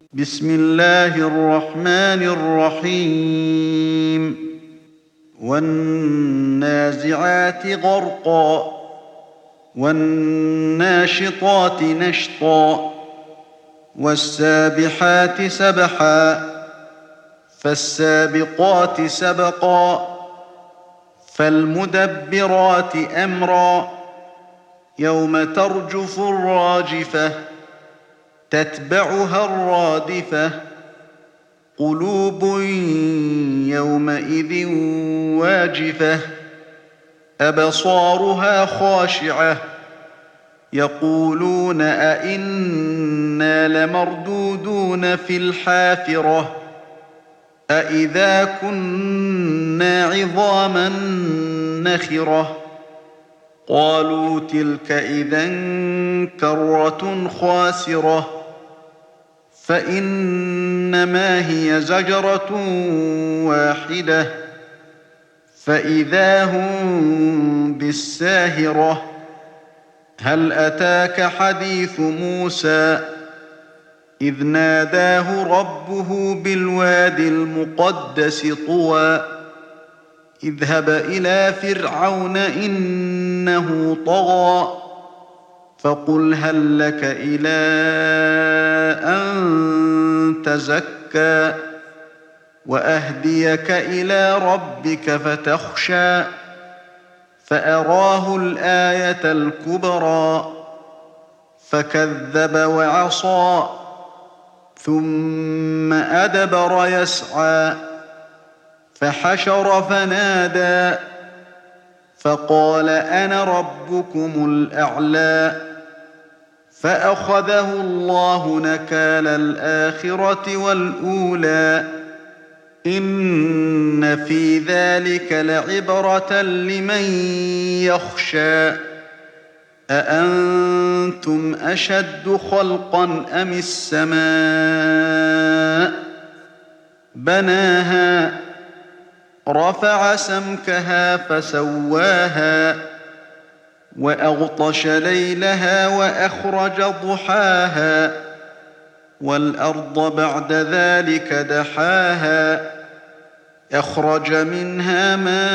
بسم الله الرحمن الرحيم والنازعات غرقا والناشطات نشطا والسابحات سبحا فالسابقات سبقا فالمدبرات أمرا يوم ترجف الراجفة تتبعها الرادفة قلوب يومئذ واجفة أبصارها خاشعة يقولون أئنا لمردودون في الحافرة أئذا كنا عظاما نخرة قالوا تلك إذا كرة خاسرة فإنما هي زجرة واحدة فإذا هم بالساهرة هل أتاك حديث موسى إذ ناداه ربه بالوادي المقدس طوى اذهب إلى فرعون إنه طغى فقل هل لك إلى أن تزكى وأهديك إلى ربك فتخشى فأراه الآية الكبرى فكذب وعصى ثم أدبر يسعى فحشر فنادى فقال أنا ربكم الأعلى فأخذه الله نكال الآخرة والأولى إن في ذلك لعبرة لمن يخشى أأنتم أشد خلقا أم السماء بناها رفع سمكها فسواها وأغطش ليلها وأخرج ضحاها والأرض بعد ذلك دحاها أخرج منها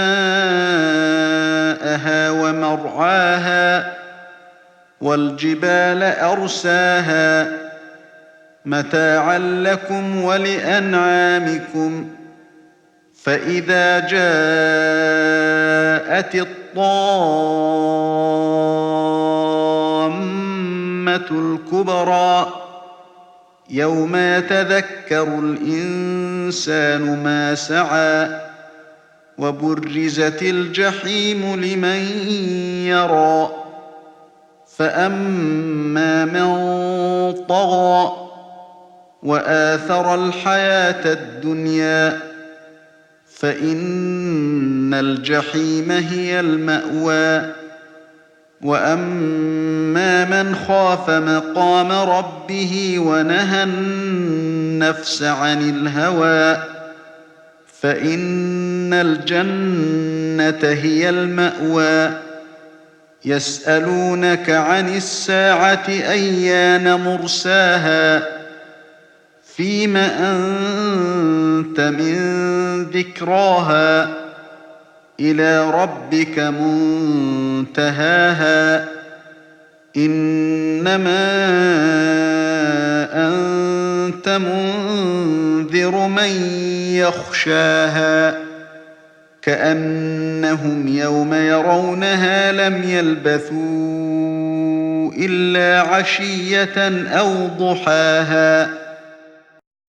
ماءها ومرعاها والجبال أرساها متاعا لكم ولأنعامكم فإذا جاءت الطامة الكبرى يوم يتذكر الإنسان ما سعى وبرزت الجحيم لمن يرى فأما من طغى وآثر الحياة الدنيا فإن الجحيم هي المأوى وأما من خاف مقام ربه ونهى النفس عن الهوى فإن الجنة هي المأوى يسألونك عن الساعة أيان مرساها فيم أنت من ذكراها إلى ربك منتهاها إنما أنت منذر من يخشاها كأنهم يوم يرونها لم يلبثوا إلا عشية أو ضحاها